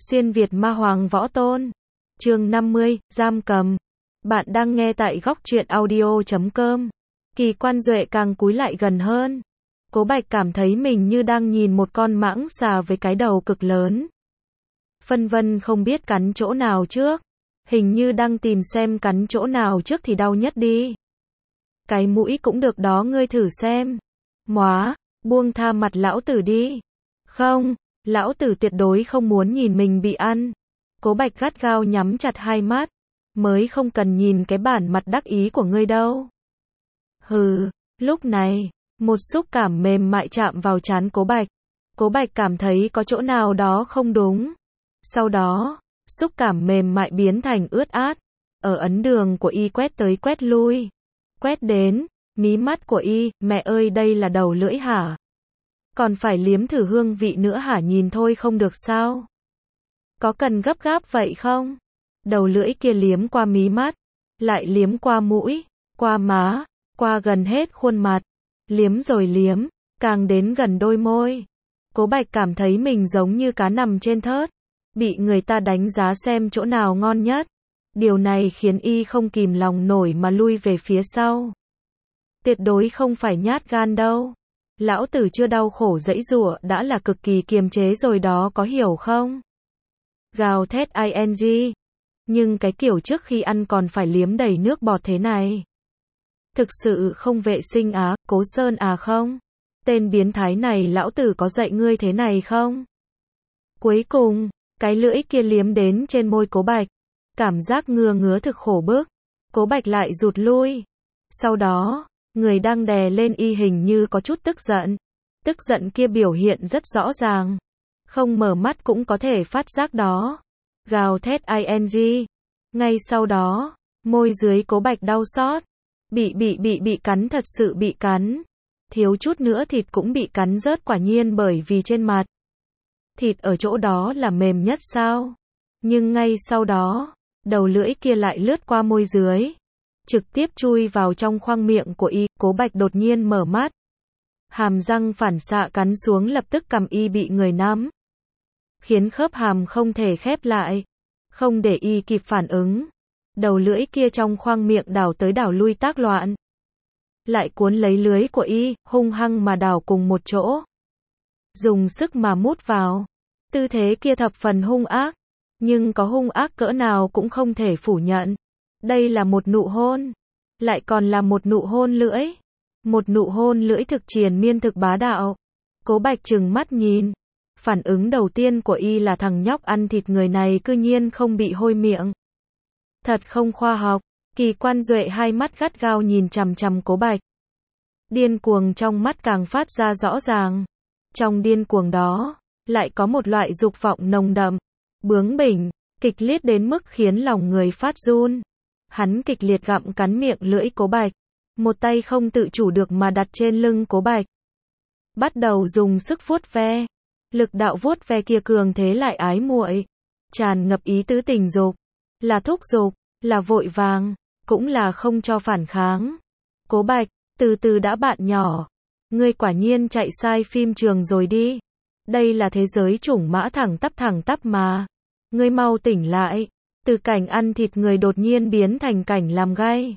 Xuyên Việt Ma Hoàng Võ Tôn. Chương 50, giam cầm. Bạn đang nghe tại góc truyện audio.com. Kỳ Quan Duệ càng cúi lại gần hơn. Cố Bạch cảm thấy mình như đang nhìn một con mãng xà với cái đầu cực lớn. Phân vân không biết cắn chỗ nào trước. Hình như đang tìm xem cắn chỗ nào trước thì đau nhất đi. Cái mũi cũng được đó, ngươi thử xem. Móa, buông tha mặt lão tử đi. Không, lão tử tuyệt đối không muốn nhìn mình bị ăn. Cố Bạch gắt gao nhắm chặt hai mắt. Mới không cần nhìn cái bản mặt đắc ý của ngươi đâu. Hừ, lúc này, một xúc cảm mềm mại chạm vào trán Cố Bạch. Cố Bạch cảm thấy có chỗ nào đó không đúng. Sau đó, xúc cảm mềm mại biến thành ướt át. Ở ấn đường của y quét tới quét lui. Quét đến, mí mắt của y, mẹ ơi đây là đầu lưỡi hả? Còn phải liếm thử hương vị nữa hả, nhìn thôi không được sao? Có cần gấp gáp vậy không? Đầu lưỡi kia liếm qua mí mắt, lại liếm qua mũi, qua má, qua gần hết khuôn mặt. Liếm rồi liếm, càng đến gần đôi môi. Cố Bạch cảm thấy mình giống như cá nằm trên thớt, bị người ta đánh giá xem chỗ nào ngon nhất. Điều này khiến y không kìm lòng nổi mà lui về phía sau. Tuyệt đối không phải nhát gan đâu. Lão tử chưa đau khổ giãy giụa đã là cực kỳ kiềm chế rồi đó, có hiểu không? Gào thét ing. Nhưng cái kiểu trước khi ăn còn phải liếm đầy nước bọt thế này. Thực sự không vệ sinh á, Cố Sơn à không? Tên biến thái này lão tử có dạy ngươi thế này không? Cuối cùng, cái lưỡi kia liếm đến trên môi Cố Bạch. Cảm giác ngứa ngứa thực khổ bức. Cố Bạch lại rụt lui. Sau đó, người đang đè lên y hình như có chút tức giận. Tức giận kia biểu hiện rất rõ ràng. Không mở mắt cũng có thể phát giác đó. Gào thét ing. Ngay sau đó, môi dưới Cố Bạch đau xót. Bị cắn, thật sự bị cắn. Thiếu chút nữa thịt cũng bị cắn rớt, quả nhiên bởi vì trên mặt. Thịt ở chỗ đó là mềm nhất sao? Nhưng ngay sau đó, đầu lưỡi kia lại lướt qua môi dưới. Trực tiếp chui vào trong khoang miệng của y. Cố Bạch đột nhiên mở mắt. Hàm răng phản xạ cắn xuống, lập tức cầm y bị người nắm. Khiến khớp hàm không thể khép lại. Không để y kịp phản ứng. Đầu lưỡi kia trong khoang miệng đảo tới đảo lui tác loạn. Lại cuốn lấy lưới của y, hung hăng mà đảo cùng một chỗ. Dùng sức mà mút vào. Tư thế kia thập phần hung ác. Nhưng có hung ác cỡ nào cũng không thể phủ nhận. Đây là một nụ hôn. Lại còn là một nụ hôn lưỡi. Một nụ hôn lưỡi thực triền miên, thực bá đạo. Cố Bạch trừng mắt nhìn. Phản ứng đầu tiên của y là thằng nhóc ăn thịt người này cư nhiên không bị hôi miệng. Thật không khoa học. Kỳ Quan Duệ hai mắt gắt gao nhìn chằm chằm Cố Bạch. Điên cuồng trong mắt càng phát ra rõ ràng. Trong điên cuồng đó, lại có một loại dục vọng nồng đậm, bướng bỉnh, kịch liệt đến mức khiến lòng người phát run. Hắn kịch liệt gặm cắn miệng lưỡi Cố Bạch. Một tay không tự chủ được mà đặt trên lưng Cố Bạch. Bắt đầu dùng sức vuốt ve. Lực đạo vuốt ve kia cường thế lại ái muội. Tràn ngập ý tứ tình dục. Là thúc giục, là vội vàng, cũng là không cho phản kháng. Cố Bạch, từ từ đã bạn nhỏ. Ngươi quả nhiên chạy sai phim trường rồi đi. Đây là thế giới chủng mã thẳng tắp mà. Ngươi mau tỉnh lại. Từ cảnh ăn thịt người đột nhiên biến thành cảnh làm gay.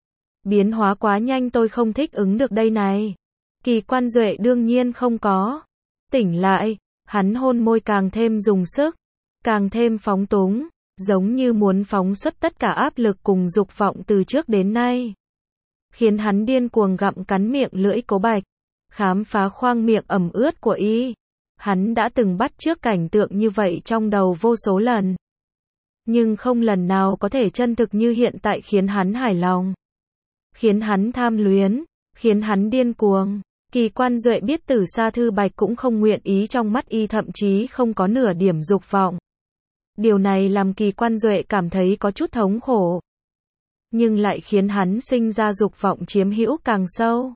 Biến hóa quá nhanh, tôi không thích ứng được đây này. Kỳ Quan Duệ đương nhiên không có. Tỉnh lại, hắn hôn môi càng thêm dùng sức. Càng thêm phóng túng. Giống như muốn phóng xuất tất cả áp lực cùng dục vọng từ trước đến nay. Khiến hắn điên cuồng gặm cắn miệng lưỡi Cố Bạch. Khám phá khoang miệng ẩm ướt của y. Hắn đã từng bắt chước cảnh tượng như vậy trong đầu vô số lần. Nhưng không lần nào có thể chân thực như hiện tại, khiến hắn hài lòng. Khiến hắn tham luyến. Khiến hắn điên cuồng. Kỳ Quan Duệ biết Tử Sa Thư Bạch cũng không nguyện ý, trong mắt y thậm chí không có nửa điểm dục vọng. Điều này làm Kỳ Quan Duệ cảm thấy có chút thống khổ. Nhưng lại khiến hắn sinh ra dục vọng chiếm hữu càng sâu.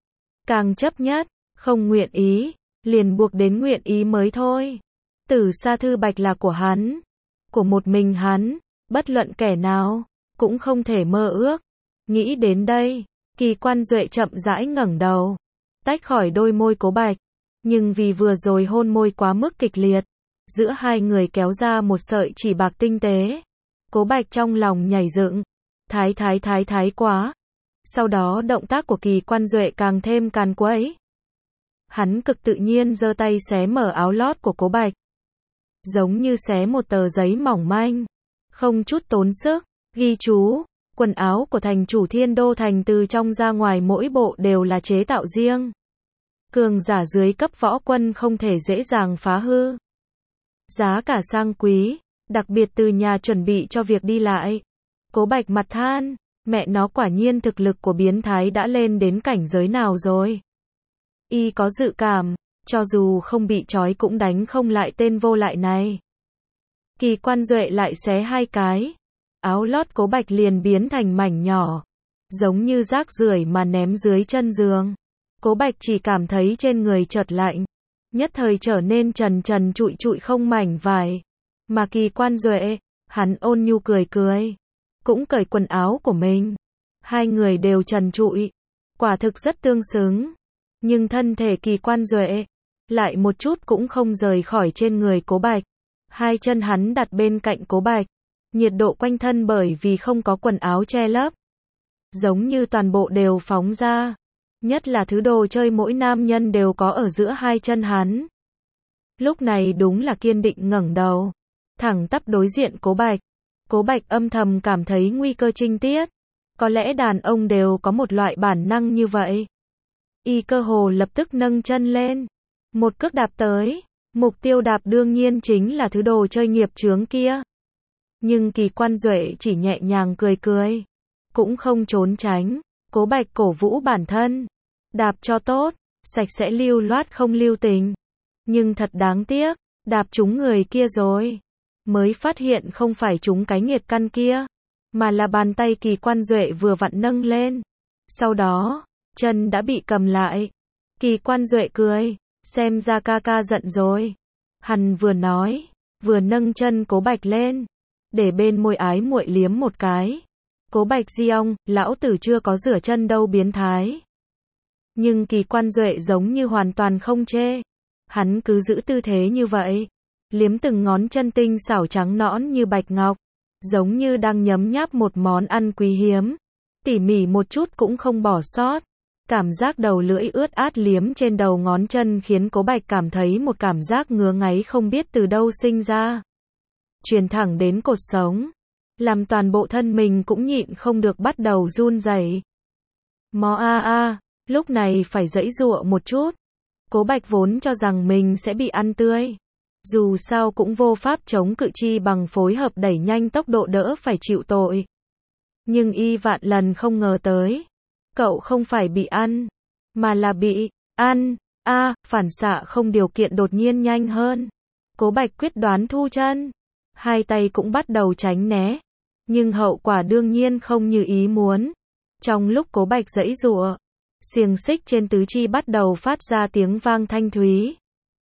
Càng chấp nhất, không nguyện ý, liền buộc đến nguyện ý mới thôi. Tử Sa Thư Bạch là của hắn. Của một mình hắn, bất luận kẻ nào, cũng không thể mơ ước. Nghĩ đến đây, Kỳ Quan Duệ chậm rãi ngẩng đầu. Tách khỏi đôi môi Cố Bạch. Nhưng vì vừa rồi hôn môi quá mức kịch liệt. giữa hai người kéo ra một sợi chỉ bạc tinh tế. Cố Bạch trong lòng nhảy dựng, thái quá. Sau đó động tác của Kỳ Quan Duệ càng thêm càn quấy. Hắn cực tự nhiên giơ tay xé mở áo lót của Cố Bạch. Giống như xé một tờ giấy mỏng manh, không chút tốn sức, ghi chú, quần áo của thành chủ Thiên Đô Thành từ trong ra ngoài mỗi bộ đều là chế tạo riêng. Cường giả dưới cấp võ quân không thể dễ dàng phá hư. Giá cả sang quý, đặc biệt từ nhà chuẩn bị cho việc đi lại. Cố Bạch mặt than, mẹ nó quả nhiên thực lực của biến thái đã lên đến cảnh giới nào rồi. Y có dự cảm, cho dù không bị trói cũng đánh không lại tên vô lại này. Kỳ Quan Duệ lại xé hai cái. Áo lót Cố Bạch liền biến thành mảnh nhỏ, giống như rác rưởi mà ném dưới chân giường. Cố Bạch chỉ cảm thấy trên người chợt lạnh, nhất thời trở nên trần trần trụi trụi không mảnh vải. Mà Kỳ Quan Duệ, hắn ôn nhu cười cười, cũng cởi quần áo của mình. Hai người đều trần trụi, quả thực rất tương xứng. Nhưng thân thể Kỳ Quan Duệ lại một chút cũng không rời khỏi trên người Cố Bạch. Hai chân hắn đặt bên cạnh Cố Bạch, nhiệt độ quanh thân bởi vì không có quần áo che lấp, giống như toàn bộ đều phóng ra. Nhất là thứ đồ chơi mỗi nam nhân đều có ở giữa hai chân hắn. Lúc này đúng là kiên định ngẩng đầu, thẳng tắp đối diện Cố Bạch. Cố Bạch âm thầm cảm thấy nguy cơ trinh tiết. Có lẽ đàn ông đều có một loại bản năng như vậy. Y cơ hồ lập tức nâng chân lên, một cước đạp tới. Mục tiêu đạp đương nhiên chính là thứ đồ chơi nghiệp chướng kia. Nhưng Kỳ Quan Duệ chỉ nhẹ nhàng cười cười, cũng không trốn tránh. Cố Bạch cổ vũ bản thân, đạp cho tốt, sạch sẽ lưu loát không lưu tình. Nhưng thật đáng tiếc, đạp trúng người kia rồi. Mới phát hiện không phải trúng cái nghiệt căn kia, mà là bàn tay Kỳ Quan Duệ vừa vặn nâng lên. Sau đó, chân đã bị cầm lại. Kỳ Quan Duệ cười, xem ra ca ca giận rồi. Hắn vừa nói, vừa nâng chân Cố Bạch lên, để bên môi ái muội liếm một cái. Cố Bạch di ông, lão tử chưa có rửa chân đâu biến thái. Nhưng Kỳ Quan Duệ giống như hoàn toàn không chê. Hắn cứ giữ tư thế như vậy, liếm từng ngón chân tinh xảo trắng nõn như bạch ngọc, giống như đang nhấm nháp một món ăn quý hiếm, tỉ mỉ một chút cũng không bỏ sót. Cảm giác đầu lưỡi ướt át liếm trên đầu ngón chân khiến Cố Bạch cảm thấy một cảm giác ngứa ngáy không biết từ đâu sinh ra, truyền thẳng đến cột sống, làm toàn bộ thân mình cũng nhịn không được bắt đầu run rẩy. Mó lúc này phải giãy giụa một chút. Cố Bạch vốn cho rằng mình sẽ bị ăn tươi, dù sao cũng vô pháp chống cự chi bằng phối hợp đẩy nhanh tốc độ đỡ phải chịu tội. Nhưng y vạn lần không ngờ tới, cậu không phải bị ăn, mà là bị ăn. Phản xạ không điều kiện đột nhiên nhanh hơn. Cố Bạch quyết đoán thu chân, hai tay cũng bắt đầu tránh né, nhưng hậu quả đương nhiên không như ý muốn. Trong lúc Cố Bạch giãy giụa, xiềng xích trên tứ chi bắt đầu phát ra tiếng vang thanh thúy,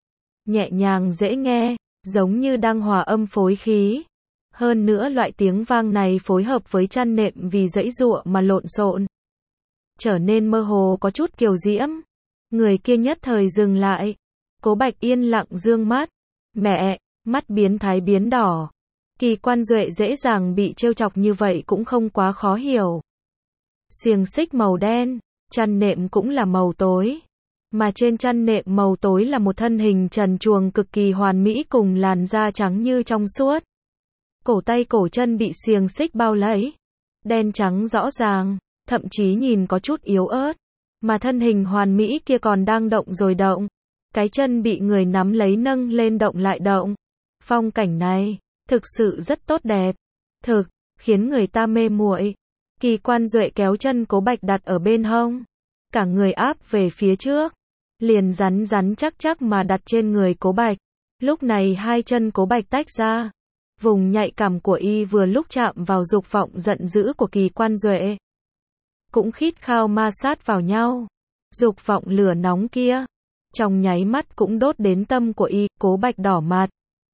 nhẹ nhàng dễ nghe, giống như đang hòa âm phối khí. Hơn nữa loại tiếng vang này phối hợp với chăn nệm vì giãy giụa mà lộn xộn, trở nên mơ hồ có chút kiều diễm. Người kia nhất thời dừng lại. Cố Bạch yên lặng dương mắt. Mẹ, mắt biến thái biến đỏ. Kỳ Quan Duệ dễ dàng bị trêu chọc như vậy cũng không quá khó hiểu. Xiềng xích màu đen, chăn nệm cũng là màu tối. Mà trên chăn nệm màu tối là một thân hình trần truồng cực kỳ hoàn mỹ cùng làn da trắng như trong suốt. Cổ tay cổ chân bị xiềng xích bao lấy, đen trắng rõ ràng, thậm chí nhìn có chút yếu ớt. Mà thân hình hoàn mỹ kia còn đang động rồi động. Cái chân bị người nắm lấy nâng lên động lại động. Phong cảnh này, thực sự rất tốt đẹp. Thực, khiến người ta mê muội. Kỳ Quan Duệ kéo chân Cố Bạch đặt ở bên hông. Cả người áp về phía trước. Liền rắn rắn chắc chắc mà đặt trên người Cố Bạch. Lúc này hai chân Cố Bạch tách ra. Vùng nhạy cảm của y vừa lúc chạm vào dục vọng giận dữ của Kỳ Quan Duệ, cũng khít khao ma sát vào nhau. Dục vọng lửa nóng kia, trong nháy mắt cũng đốt đến tâm của y. Cố Bạch đỏ mặt.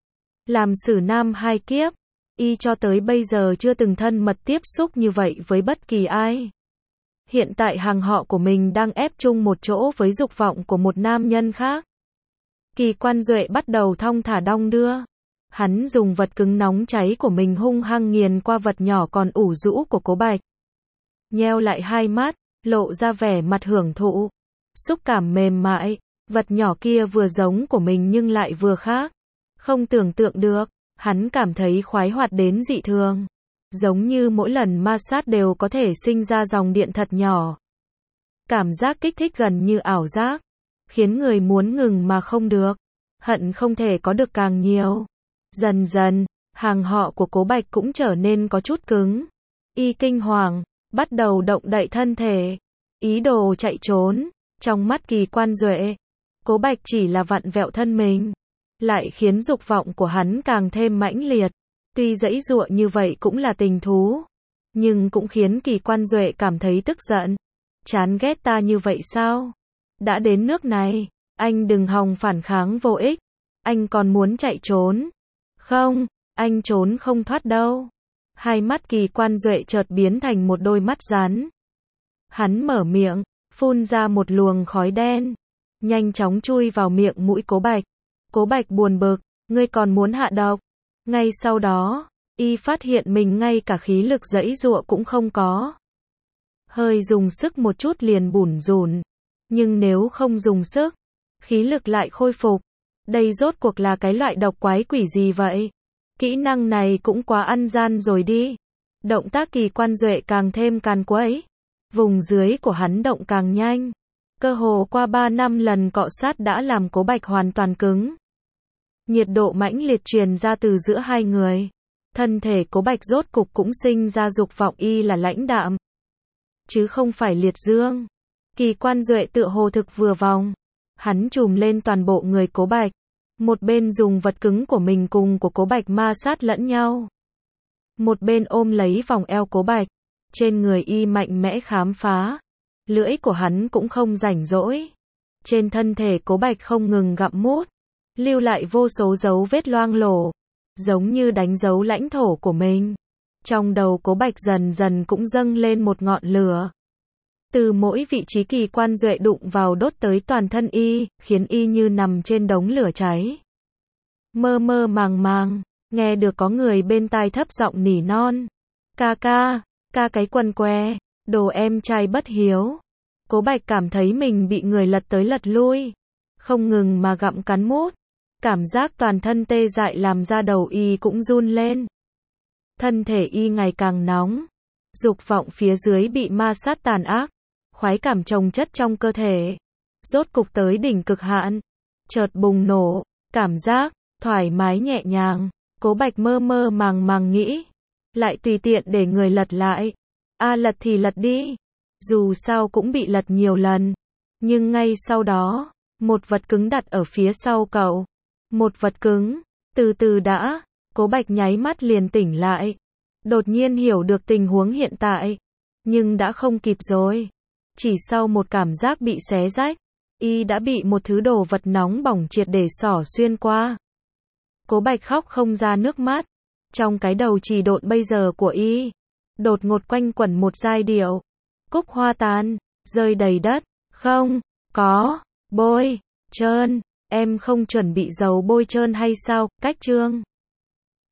Làm xử nam hai kiếp, y cho tới bây giờ chưa từng thân mật tiếp xúc như vậy với bất kỳ ai. Hiện tại hàng họ của mình đang ép chung một chỗ với dục vọng của một nam nhân khác. Kỳ Quan Duệ bắt đầu thong thả đong đưa. Hắn dùng vật cứng nóng cháy của mình hung hăng nghiền qua vật nhỏ còn ủ rũ của Cố Bạch. Nheo lại hai mắt, lộ ra vẻ mặt hưởng thụ. Xúc cảm mềm mại, vật nhỏ kia vừa giống của mình nhưng lại vừa khác. Không tưởng tượng được, hắn cảm thấy khoái hoạt đến dị thường. Giống như mỗi lần ma sát đều có thể sinh ra dòng điện thật nhỏ. Cảm giác kích thích gần như ảo giác, khiến người muốn ngừng mà không được, hận không thể có được càng nhiều. Dần dần, hàng họ của Cố Bạch cũng trở nên có chút cứng. Y kinh hoàng, bắt đầu động đậy thân thể, ý đồ chạy trốn. Trong mắt Kỳ Quan Duệ, Cố Bạch chỉ là vặn vẹo thân mình, lại khiến dục vọng của hắn càng thêm mãnh liệt. Tuy giãy giụa như vậy cũng là tình thú, nhưng cũng khiến Kỳ Quan Duệ cảm thấy tức giận. Chán ghét ta như vậy sao? Đã đến nước này, anh đừng hòng phản kháng vô ích. Anh còn muốn chạy trốn. Không, anh trốn không thoát đâu. Hai mắt Kỳ Quan Duệ chợt biến thành một đôi mắt rắn. Hắn mở miệng, phun ra một luồng khói đen, nhanh chóng chui vào miệng mũi Cố Bạch. Cố Bạch buồn bực, ngươi còn muốn hạ độc? Ngay sau đó, y phát hiện mình ngay cả khí lực giãy giụa cũng không có. Hơi dùng sức một chút liền bủn rủn, nhưng nếu không dùng sức, khí lực lại khôi phục. Đây rốt cuộc là cái loại độc quái quỷ gì vậy? Kỹ năng này cũng quá ăn gian rồi đi. Động tác Kỳ Quan Duệ càng thêm càn quấy. Vùng dưới của hắn động càng nhanh. Cơ hồ qua 3 năm lần cọ sát đã làm Cố Bạch hoàn toàn cứng. Nhiệt độ mãnh liệt truyền ra từ giữa hai người. Thân thể Cố Bạch rốt cục cũng sinh ra dục vọng y là lãnh đạm, chứ không phải liệt dương. Kỳ Quan Duệ tựa hồ thực vừa vòng. Hắn trùm lên toàn bộ người Cố Bạch. Một bên dùng vật cứng của mình cùng của Cố Bạch ma sát lẫn nhau. Một bên ôm lấy vòng eo Cố Bạch. Trên người y mạnh mẽ khám phá. Lưỡi của hắn cũng không rảnh rỗi. Trên thân thể Cố Bạch không ngừng gặm mút, lưu lại vô số dấu vết loang lổ, giống như đánh dấu lãnh thổ của mình. Trong đầu Cố Bạch dần dần cũng dâng lên một ngọn lửa. Từ mỗi vị trí Kỳ Quan Duệ đụng vào đốt tới toàn thân y, khiến y như nằm trên đống lửa cháy. Mơ mơ màng màng, nghe được có người bên tai thấp giọng nỉ non. Ca cái quần què, đồ em trai bất hiếu. Cố Bạch cảm thấy mình bị người lật tới lật lui, không ngừng mà gặm cắn mút. Cảm giác toàn thân tê dại làm da đầu y cũng run lên. Thân thể y ngày càng nóng. Dục vọng phía dưới bị ma sát tàn ác. Khoái cảm chồng chất trong cơ thể. Rốt cục tới đỉnh cực hạn. Chợt bùng nổ. Cảm giác thoải mái nhẹ nhàng. Cố Bạch mơ mơ màng màng nghĩ. Lại tùy tiện để người lật lại. Lật thì lật đi. Dù sao cũng bị lật nhiều lần. Nhưng ngay sau đó, một vật cứng đặt ở phía sau cậu. Một vật cứng. Từ từ đã. Cố Bạch nháy mắt liền tỉnh lại. Đột nhiên hiểu được tình huống hiện tại. Nhưng đã không kịp rồi. Chỉ sau một cảm giác bị xé rách, y đã bị một thứ đồ vật nóng bỏng triệt để xỏ xuyên qua. Cố Bạch khóc không ra nước mắt. Trong cái đầu trì độn bây giờ của y, đột ngột quanh quẩn một giai điệu. Cúc hoa tàn, rơi đầy đất. Không, có, bôi, trơn. Em không chuẩn bị dầu bôi trơn hay sao? Cách chương